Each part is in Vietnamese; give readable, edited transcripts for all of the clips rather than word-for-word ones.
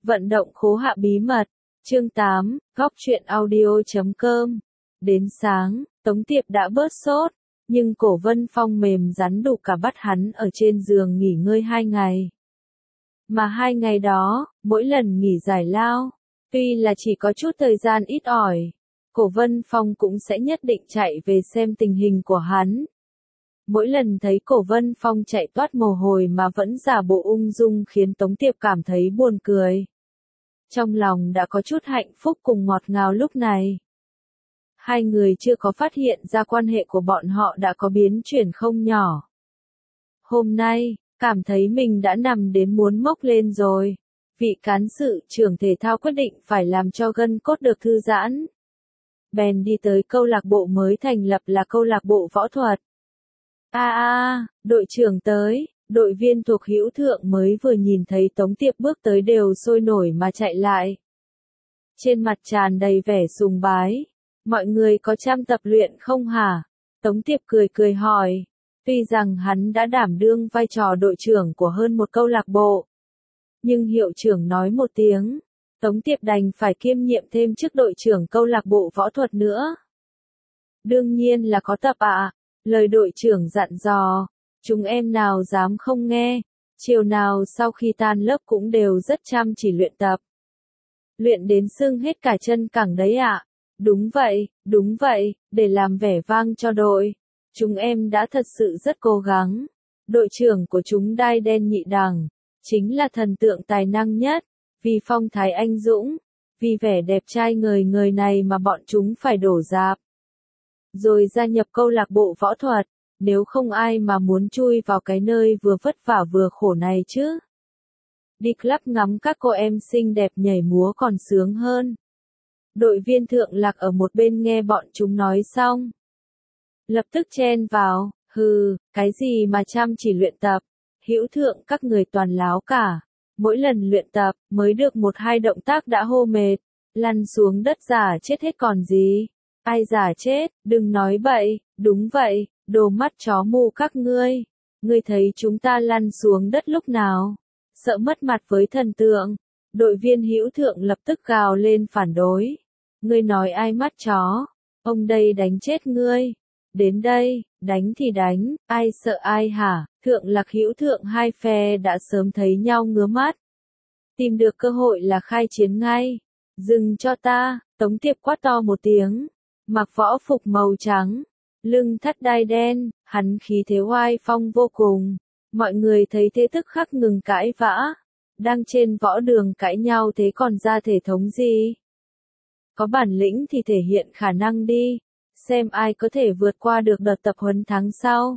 Vận động khố hạ bí mật, chương 8, góc truyện audio.com. Đến sáng, Tống Tiệp đã bớt sốt, nhưng cổ Vân Phong mềm rắn đủ cả bắt hắn ở trên giường nghỉ ngơi 2 ngày. Mà 2 ngày đó, mỗi lần nghỉ giải lao, tuy là chỉ có chút thời gian ít ỏi, cổ Vân Phong cũng sẽ nhất định chạy về xem tình hình của hắn. Mỗi lần thấy cổ Vân Phong chạy toát mồ hôi mà vẫn giả bộ ung dung khiến Tống Tiệp cảm thấy buồn cười. Trong lòng đã có chút hạnh phúc cùng ngọt ngào lúc này. Hai người chưa có phát hiện ra quan hệ của bọn họ đã có biến chuyển không nhỏ. Hôm nay, cảm thấy mình đã nằm đến muốn mốc lên rồi. Vị cán sự trưởng thể thao quyết định phải làm cho gân cốt được thư giãn. Bèn đi tới câu lạc bộ mới thành lập là câu lạc bộ võ thuật. Đội trưởng tới, đội viên thuộc Hữu Thượng mới vừa nhìn thấy Tống Tiệp bước tới đều sôi nổi mà chạy lại. Trên mặt tràn đầy vẻ sùng bái. Mọi người có chăm tập luyện không hả? Tống Tiệp cười cười hỏi. Tuy rằng hắn đã đảm đương vai trò đội trưởng của hơn một câu lạc bộ. Nhưng hiệu trưởng nói một tiếng, Tống Tiệp đành phải kiêm nhiệm thêm chức đội trưởng câu lạc bộ võ thuật nữa. Đương nhiên là có tập ạ. Lời đội trưởng dặn dò, chúng em nào dám không nghe, chiều nào sau khi tan lớp cũng đều rất chăm chỉ luyện tập. Luyện đến sưng hết cả chân cẳng đấy ạ. Đúng vậy, để làm vẻ vang cho đội. Chúng em đã thật sự rất cố gắng. Đội trưởng của chúng Đai Đen Nhị Đằng, chính là thần tượng tài năng nhất, vì phong thái anh dũng, vì vẻ đẹp trai ngời ngời này mà bọn chúng phải đổ rạp. Rồi gia nhập câu lạc bộ võ thuật, nếu không ai mà muốn chui vào cái nơi vừa vất vả vừa khổ này chứ. Đi club ngắm các cô em xinh đẹp nhảy múa còn sướng hơn. Đội viên Thượng Lạc ở một bên nghe bọn chúng nói xong, lập tức chen vào, cái gì mà chăm chỉ luyện tập, Hữu Thượng các người toàn láo cả. Mỗi lần luyện tập, mới được 1-2 động tác đã hô mệt, lăn xuống đất giả chết hết còn gì. Ai giả chết, đừng nói bậy, đúng vậy, đồ mắt chó mù các ngươi. Ngươi thấy chúng ta lăn xuống đất lúc nào? Sợ mất mặt với thần tượng. Đội viên Hữu Thượng lập tức gào lên phản đối. Ngươi nói ai mắt chó? Ông đây đánh chết ngươi. Đến đây, đánh thì đánh, ai sợ ai hả? Thượng Lạc Hữu Thượng hai phe đã sớm thấy nhau ngứa mắt. Tìm được cơ hội là khai chiến ngay. Dừng cho ta, Tống Tiệp quát to một tiếng. Mặc võ phục màu trắng, lưng thắt đai đen, hắn khí thế oai phong vô cùng. Mọi người thấy thế tức khắc ngừng cãi vã. Đang trên võ đường cãi nhau thế còn ra thể thống gì? Có bản lĩnh thì thể hiện khả năng đi, xem ai có thể vượt qua được đợt tập huấn tháng sau.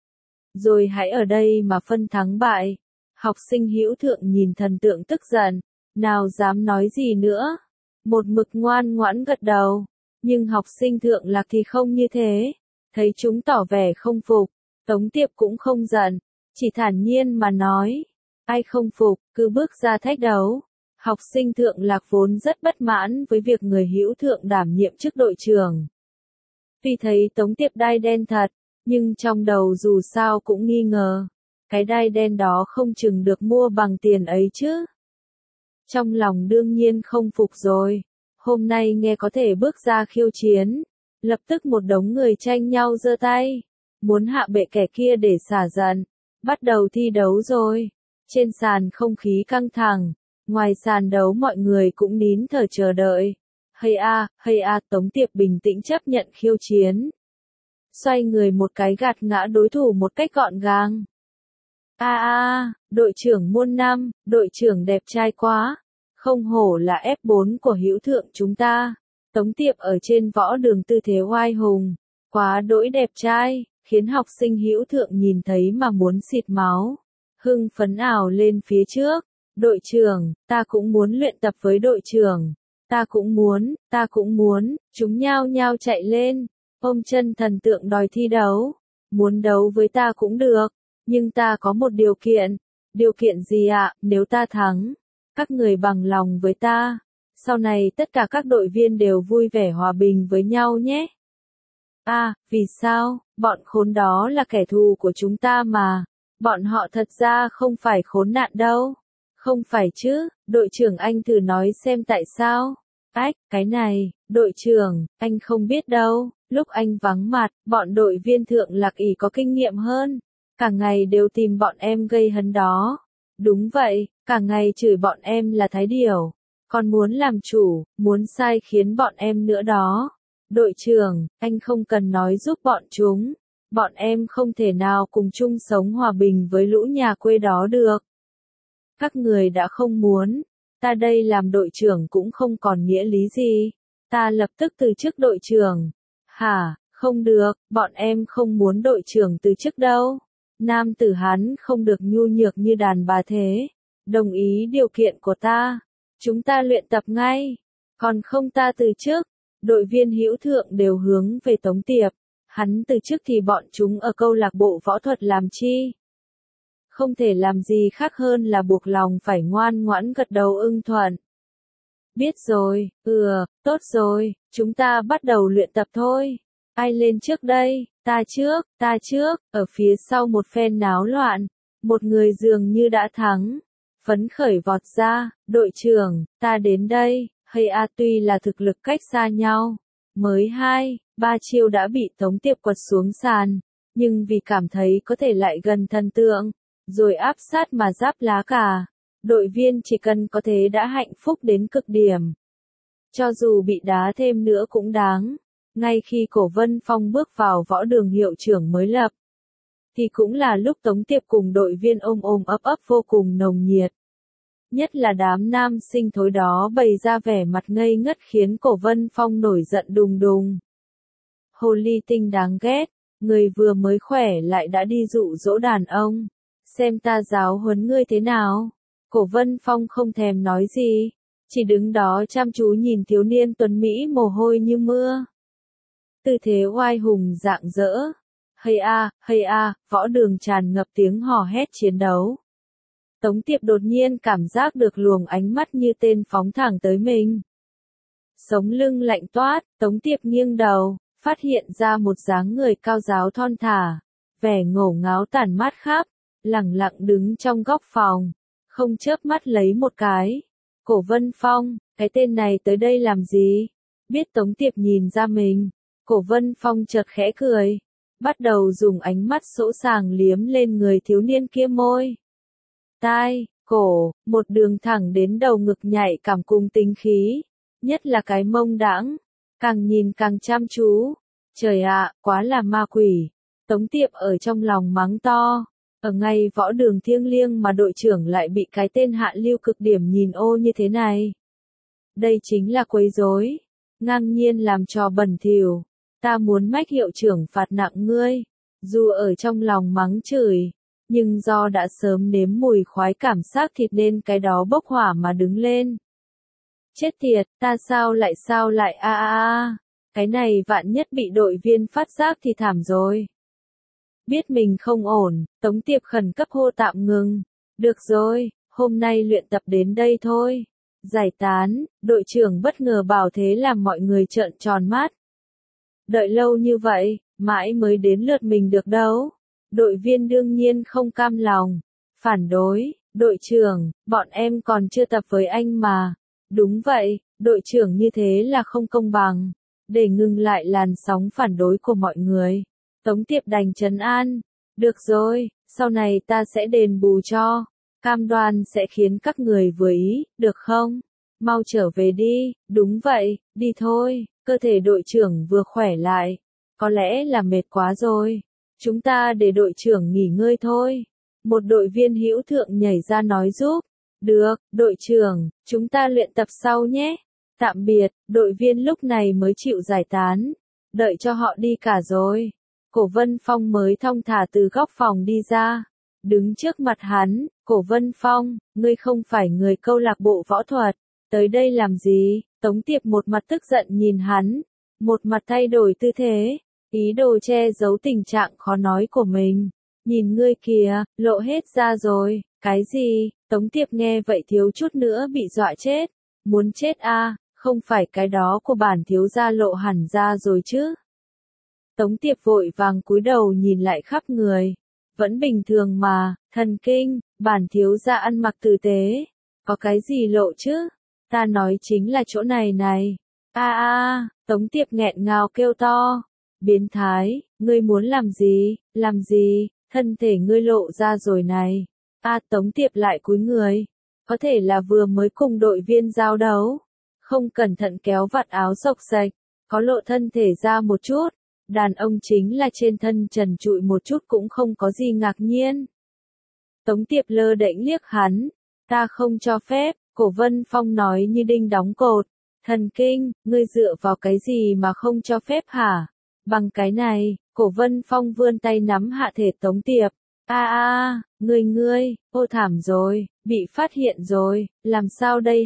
Rồi hãy ở đây mà phân thắng bại. Học sinh Hữu Thượng nhìn thần tượng tức giận, nào dám nói gì nữa. Một mực ngoan ngoãn gật đầu. Nhưng học sinh Thượng Lạc thì không như thế. Thấy chúng tỏ vẻ không phục, Tống Tiệp cũng không giận, chỉ thản nhiên mà nói. Ai không phục, cứ bước ra thách đấu. Học sinh Thượng Lạc vốn rất bất mãn với việc người Hữu Thượng đảm nhiệm chức đội trưởng. Tuy thấy Tống Tiệp đai đen thật, nhưng trong đầu dù sao cũng nghi ngờ. Cái đai đen đó không chừng được mua bằng tiền ấy chứ. Trong lòng đương nhiên không phục rồi. Hôm nay nghe có thể bước ra khiêu chiến. Lập tức một đống người tranh nhau giơ tay. Muốn hạ bệ kẻ kia để xả giận. Bắt đầu thi đấu rồi. Trên sàn không khí căng thẳng. Ngoài sàn đấu mọi người cũng nín thở chờ đợi. Hay a, Tống Tiệp bình tĩnh chấp nhận khiêu chiến. Xoay người một cái gạt ngã đối thủ một cách gọn gàng. Đội trưởng muôn năm, đội trưởng đẹp trai quá. Không hổ là F4 của Hữu Thượng chúng ta. Tống Tiệp ở trên võ đường tư thế oai hùng, quá đỗi đẹp trai, khiến học sinh Hữu Thượng nhìn thấy mà muốn xịt máu. Hưng phấn ảo lên phía trước. Đội trưởng, ta cũng muốn luyện tập với đội trưởng. Ta cũng muốn, chúng nhao nhao chạy lên. Ôm chân thần tượng đòi thi đấu. Muốn đấu với ta cũng được, nhưng ta có một điều kiện. Điều kiện gì ạ? Nếu ta thắng, các người bằng lòng với ta. Sau này tất cả các đội viên đều vui vẻ hòa bình với nhau nhé. Vì sao? Bọn khốn đó là kẻ thù của chúng ta mà. Bọn họ thật ra không phải khốn nạn đâu. Không phải chứ, đội trưởng anh thử nói xem tại sao. Ách, cái này, đội trưởng, anh không biết đâu, lúc anh vắng mặt, bọn đội viên thượng lạc ỷ có kinh nghiệm hơn. Cả ngày đều tìm bọn em gây hấn đó. Đúng vậy, cả ngày chửi bọn em là thái điểu. Còn muốn làm chủ, muốn sai khiến bọn em nữa đó. Đội trưởng, anh không cần nói giúp bọn chúng. Bọn em không thể nào cùng chung sống hòa bình với lũ nhà quê đó được. Các người đã không muốn, ta đây làm đội trưởng cũng không còn nghĩa lý gì. Ta lập tức từ chức đội trưởng. Hả, không được, bọn em không muốn đội trưởng từ chức đâu. Nam tử Hán không được nhu nhược như đàn bà thế. Đồng ý điều kiện của ta. Chúng ta luyện tập ngay. Còn không ta từ chức. Đội viên hữu thượng đều hướng về Tống Tiệp. Hắn từ chức thì bọn chúng ở câu lạc bộ võ thuật làm chi? Không thể làm gì khác hơn là buộc lòng phải ngoan ngoãn gật đầu ưng thuận. Biết rồi, tốt rồi, chúng ta bắt đầu luyện tập thôi. Ai lên trước đây? Ta trước, ở phía sau một phen náo loạn. Một người dường như đã thắng. Phấn khởi vọt ra, đội trưởng, ta đến đây, tuy là thực lực cách xa nhau. Mới 2-3 chiêu đã bị Tống Tiệp quật xuống sàn. Nhưng vì cảm thấy có thể lại gần thần tượng, rồi áp sát mà giáp lá cả. Đội viên chỉ cần có thế đã hạnh phúc đến cực điểm. Cho dù bị đá thêm nữa cũng đáng. Ngay khi Cổ Vân Phong bước vào võ đường hiệu trưởng mới lập, thì cũng là lúc Tống Tiệp cùng đội viên ôm ấp vô cùng nồng nhiệt. Nhất là đám nam sinh thối đó bày ra vẻ mặt ngây ngất khiến Cổ Vân Phong nổi giận đùng đùng. Hồ ly tinh đáng ghét, người vừa mới khỏe lại đã đi dụ dỗ đàn ông. Xem ta giáo huấn ngươi thế nào. Cổ Vân Phong không thèm nói gì, chỉ đứng đó chăm chú nhìn thiếu niên tuấn Mỹ mồ hôi như mưa. Tư thế oai hùng rạng rỡ. Hay a, võ đường tràn ngập tiếng hò hét chiến đấu. Tống Tiệp đột nhiên cảm giác được luồng ánh mắt như tên phóng thẳng tới mình. Sống lưng lạnh toát, Tống Tiệp nghiêng đầu, phát hiện ra một dáng người cao ráo thon thả, vẻ ngổ ngáo tản mát khắp, lẳng lặng đứng trong góc phòng, không chớp mắt lấy một cái. Cổ Vân Phong, cái tên này tới đây làm gì? Biết Tống Tiệp nhìn ra mình, Cổ Vân Phong chợt khẽ cười, bắt đầu dùng ánh mắt sỗ sàng liếm lên người thiếu niên kia môi. Tai, cổ, một đường thẳng đến đầu ngực nhạy cảm cùng tính khí, nhất là cái mông đãng, càng nhìn càng chăm chú. Trời ạ, quá là ma quỷ. Tống Tiệp ở trong lòng mắng to. Ở ngay võ đường thiêng liêng mà đội trưởng lại bị cái tên hạ lưu cực điểm nhìn ô như thế này. Đây chính là quấy rối, ngang nhiên làm trò bẩn thỉu. Ta muốn mách hiệu trưởng phạt nặng ngươi. Dù ở trong lòng mắng chửi, nhưng do đã sớm nếm mùi khoái cảm giác thịt nên cái đó bốc hỏa mà đứng lên. Chết tiệt, ta sao lại cái này vạn nhất bị đội viên phát giác thì thảm rồi. Biết mình không ổn, Tống Tiệp khẩn cấp hô tạm ngừng. Được rồi, hôm nay luyện tập đến đây thôi. Giải tán, đội trưởng bất ngờ bảo thế làm mọi người trợn tròn mắt. Đợi lâu như vậy, mãi mới đến lượt mình được đâu. Đội viên đương nhiên không cam lòng. Phản đối, đội trưởng, bọn em còn chưa tập với anh mà. Đúng vậy, đội trưởng như thế là không công bằng. Để ngừng lại làn sóng phản đối của mọi người, Tống Tiệp đành trấn an. Được rồi, sau này ta sẽ đền bù cho. Cam đoan sẽ khiến các người vừa ý, được không? Mau trở về đi, đúng vậy, đi thôi. Cơ thể đội trưởng vừa khỏe lại. Có lẽ là mệt quá rồi. Chúng ta để đội trưởng nghỉ ngơi thôi. Một đội viên hữu thượng nhảy ra nói giúp. Được, đội trưởng, chúng ta luyện tập sau nhé. Tạm biệt, đội viên lúc này mới chịu giải tán. Đợi cho họ đi cả rồi. Cổ Vân Phong mới thong thả từ góc phòng đi ra. Đứng trước mặt hắn, Cổ Vân Phong, ngươi không phải người câu lạc bộ võ thuật. Tới đây làm gì? Tống Tiệp một mặt tức giận nhìn hắn. Một mặt thay đổi tư thế. Ý đồ che giấu tình trạng khó nói của mình. Nhìn ngươi kìa, lộ hết ra rồi. Cái gì? Tống Tiệp nghe vậy thiếu chút nữa bị dọa chết. Muốn chết à? Không phải cái đó của bản thiếu gia lộ hẳn ra rồi chứ? Tống Tiệp vội vàng cúi đầu nhìn lại khắp người. Vẫn bình thường mà, thần kinh, bản thiếu gia ăn mặc tử tế, Có cái gì lộ chứ? Ta nói chính là chỗ này này. Tống Tiệp nghẹn ngào kêu to. Biến thái, ngươi muốn làm gì, làm gì, thân thể ngươi lộ ra rồi này. Tống Tiệp lại cúi người. Có thể là vừa mới cùng đội viên giao đấu. Không cẩn thận kéo vạt áo xộc xạch, có lộ thân thể ra một chút. Đàn ông chính là trên thân trần trụi một chút cũng không có gì ngạc nhiên. Tống Tiệp lơ đễnh liếc hắn. Ta không cho phép, Cổ Vân Phong nói như đinh đóng cột. Thần kinh, ngươi dựa vào cái gì mà không cho phép hả? Bằng cái này, Cổ Vân Phong vươn tay nắm hạ thể Tống Tiệp. Ngươi, ô thảm rồi, bị phát hiện rồi, làm sao đây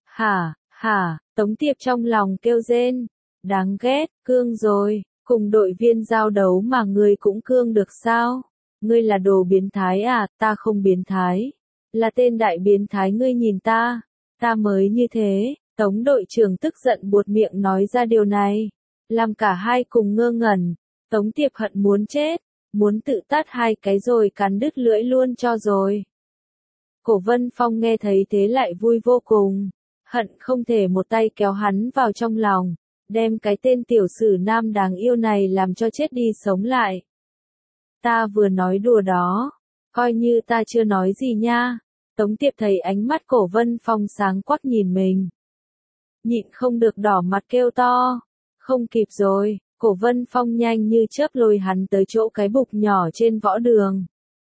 hả, Tống Tiệp trong lòng kêu rên. Đáng ghét, cương rồi, cùng đội viên giao đấu mà ngươi cũng cương được sao? Ngươi là đồ biến thái à, ta không biến thái. Là tên đại biến thái ngươi nhìn ta mới như thế. Tống đội trưởng tức giận buột miệng nói ra điều này, làm cả hai cùng ngơ ngẩn. Tống Tiệp hận muốn chết, muốn tự tát hai cái rồi cắn đứt lưỡi luôn cho rồi. Cổ Vân Phong nghe thấy thế lại vui vô cùng, hận không thể một tay kéo hắn vào trong lòng, đem cái tên tiểu sử nam đáng yêu này làm cho chết đi sống lại. Ta vừa nói đùa đó, coi như ta chưa nói gì nha. Tống Tiệp thấy ánh mắt Cổ Vân Phong sáng quắc nhìn mình, nhịn không được đỏ mặt kêu to. Không kịp rồi, Cổ Vân Phong nhanh như chớp lôi hắn tới chỗ cái bục nhỏ trên võ đường.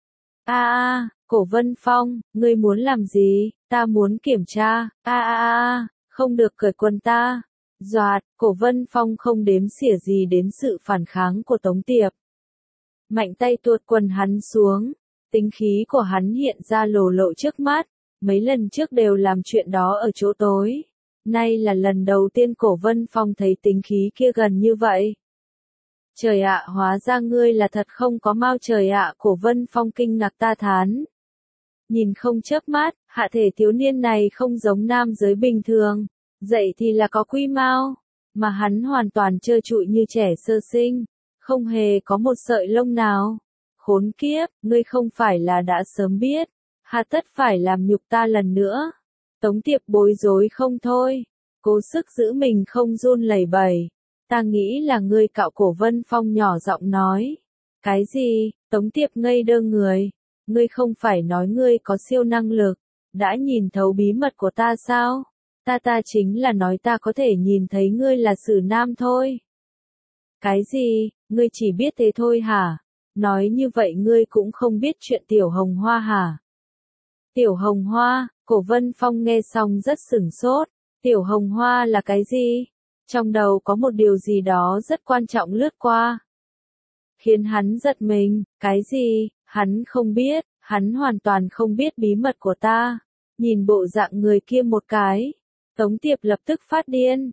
Cổ Vân Phong, ngươi muốn làm gì? Ta muốn kiểm tra. Không được cởi quần ta. Doạt, Cổ Vân Phong không đếm xỉa gì đến sự phản kháng của Tống Tiệp. Mạnh tay tuột quần hắn xuống, tính khí của hắn hiện ra lồ lộ trước mắt, mấy lần trước đều làm chuyện đó ở chỗ tối. Nay là lần đầu tiên Cổ Vân Phong thấy tính khí kia gần như vậy. Trời ạ, hóa ra ngươi là thật không có mau trời ạ, Cổ Vân Phong kinh ngạc ta thán. Nhìn không chớp mắt, hạ thể thiếu niên này không giống nam giới bình thường, dậy thì là có quy mau, mà hắn hoàn toàn trơ trụi như trẻ sơ sinh, không hề có một sợi lông nào. Khốn kiếp, ngươi không phải là đã sớm biết, hà tất phải làm nhục ta lần nữa. Tống Tiệp bối rối không thôi, cố sức giữ mình không run lẩy bẩy. Ta nghĩ là ngươi cạo, Cổ Vân Phong nhỏ giọng nói. Cái gì? Tống Tiệp ngây đơ người. Ngươi không phải nói ngươi có siêu năng lực, đã nhìn thấu bí mật của ta sao? Ta chính là nói ta có thể nhìn thấy ngươi là sử nam thôi. Cái gì? Ngươi chỉ biết thế thôi hả? Nói như vậy ngươi cũng không biết chuyện Tiểu Hồng Hoa hả? Tiểu Hồng Hoa, Cổ Vân Phong nghe xong rất sửng sốt. Tiểu Hồng Hoa là cái gì? Trong đầu có một điều gì đó rất quan trọng lướt qua, khiến hắn giật mình. Cái gì? Hắn không biết, hắn hoàn toàn không biết bí mật của ta. Nhìn bộ dạng người kia một cái, Tống Tiệp lập tức phát điên.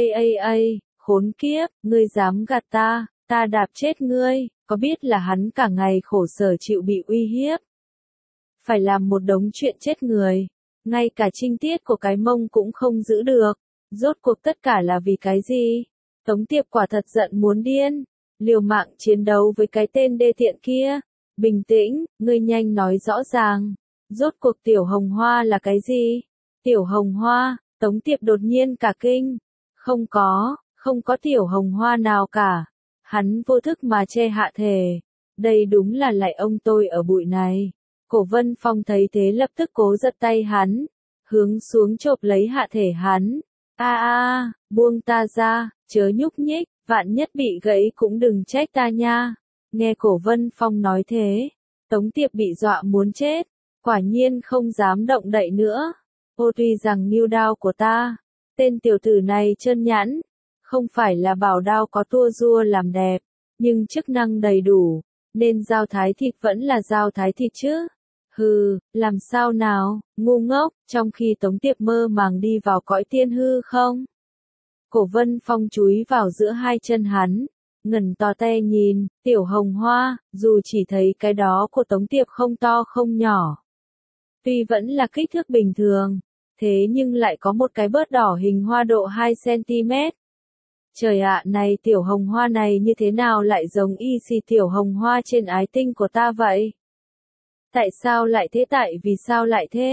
Khốn kiếp, ngươi dám gạt ta đạp chết ngươi. Có biết là hắn cả ngày khổ sở chịu bị uy hiếp, phải làm một đống chuyện chết người, ngay cả trinh tiết của cái mông cũng không giữ được. Rốt cuộc tất cả là vì cái gì? Tống Tiệp quả thật giận muốn điên, liều mạng chiến đấu với cái tên đê tiện kia. Bình tĩnh, ngươi nhanh nói rõ ràng. Rốt cuộc Tiểu Hồng Hoa là cái gì? Tiểu Hồng Hoa, Tống Tiệp đột nhiên cả kinh. Không có Tiểu Hồng Hoa nào cả. Hắn vô thức mà che hạ thể. Đây đúng là lại ông tôi ở bụi này. Cổ Vân Phong thấy thế lập tức cố giật tay hắn, hướng xuống chộp lấy hạ thể hắn. Buông ta ra, chớ nhúc nhích, vạn nhất bị gãy cũng đừng trách ta nha. Nghe Cổ Vân Phong nói thế, Tống Tiệp bị dọa muốn chết, quả nhiên không dám động đậy nữa. Tuy rằng mưu đao của ta, tên tiểu tử này trơn nhẵn, không phải là bảo đao có tua rua làm đẹp, nhưng chức năng đầy đủ, nên dao thái thịt vẫn là dao thái thịt chứ. Hừ, làm sao nào, ngu ngốc, trong khi Tống Tiệp mơ màng đi vào cõi tiên hư không? Cổ Vân Phong chúi vào giữa hai chân hắn, ngẩn to te nhìn. Tiểu Hồng Hoa, dù chỉ thấy cái đó của Tống Tiệp không to không nhỏ, tuy vẫn là kích thước bình thường, thế nhưng lại có một cái bớt đỏ hình hoa độ 2 cm. Trời ạ, này Tiểu Hồng Hoa này như thế nào lại giống y xì Tiểu Hồng Hoa trên ái tinh của ta vậy? Tại sao lại thế? Tại vì sao lại thế?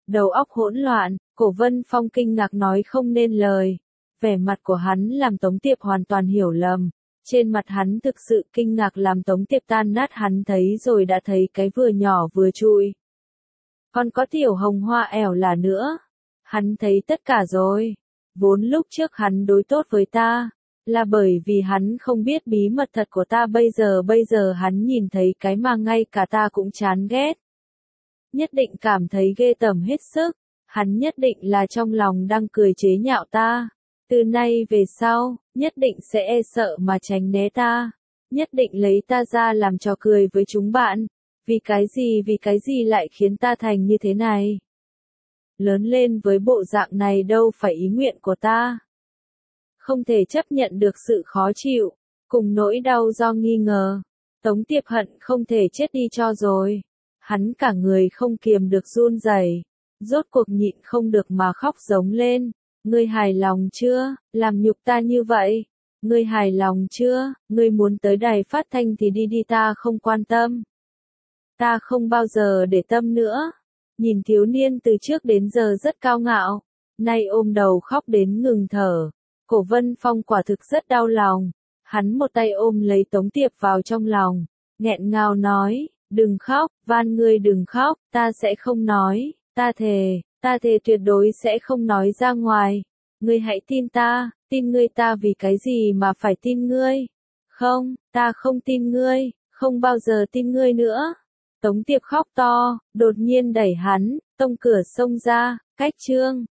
đầu óc hỗn loạn, Cổ Vân Phong kinh ngạc nói không nên lời. Vẻ mặt của hắn làm Tống Tiệp hoàn toàn hiểu lầm. Trên mặt hắn thực sự kinh ngạc làm Tống Tiệp tan nát, hắn thấy rồi đã thấy cái vừa nhỏ vừa trụi. Còn có tiểu hồng hoa ẻo là nữa. Hắn thấy tất cả rồi. Vốn lúc trước hắn đối tốt với ta, là bởi vì hắn không biết bí mật thật của ta, bây giờ hắn nhìn thấy cái mà ngay cả ta cũng chán ghét. Nhất định cảm thấy ghê tởm hết sức. Hắn nhất định là trong lòng đang cười chế nhạo ta. Từ nay về sau, nhất định sẽ e sợ mà tránh né ta. Nhất định lấy ta ra làm trò cười với chúng bạn. Vì cái gì lại khiến ta thành như thế này? Lớn lên với bộ dạng này đâu phải ý nguyện của ta. Không thể chấp nhận được sự khó chịu, cùng nỗi đau do nghi ngờ. Tống Tiệp hận không thể chết đi cho rồi. Hắn cả người không kiềm được run rẩy, rốt cuộc nhịn không được mà khóc giống lên. Ngươi hài lòng chưa, làm nhục ta như vậy? Ngươi hài lòng chưa, ngươi muốn tới đài phát thanh thì đi đi, ta không quan tâm. Ta không bao giờ để tâm nữa. Nhìn thiếu niên từ trước đến giờ rất cao ngạo, nay ôm đầu khóc đến ngừng thở. Cổ Vân Phong quả thực rất đau lòng. Hắn một tay ôm lấy Tống Tiệp vào trong lòng, nghẹn ngào nói, đừng khóc, van ngươi đừng khóc, ta sẽ không nói, ta thề tuyệt đối sẽ không nói ra ngoài. Ngươi hãy tin ta, tin ngươi. Ta vì cái gì mà phải tin ngươi? Không, ta không tin ngươi, không bao giờ tin ngươi nữa. Tống Tiệp khóc to, đột nhiên đẩy hắn, tông cửa xông ra, cách Trương